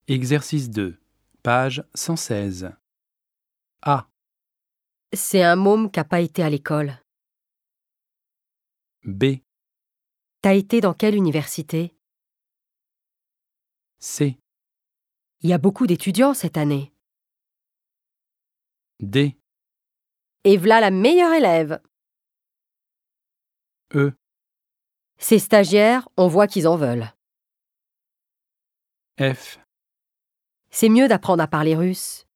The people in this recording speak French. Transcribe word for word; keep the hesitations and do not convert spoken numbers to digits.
Exercice deux, page cent seize. A. C'est un môme qui n'a pas été à l'école. B. T'as été dans quelle université? C. Il y a beaucoup d'étudiants cette année. D. Et v'là la meilleure élève. E. Ces stagiaires, on voit qu'ils en veulent. F. C'est mieux d'apprendre à parler russe.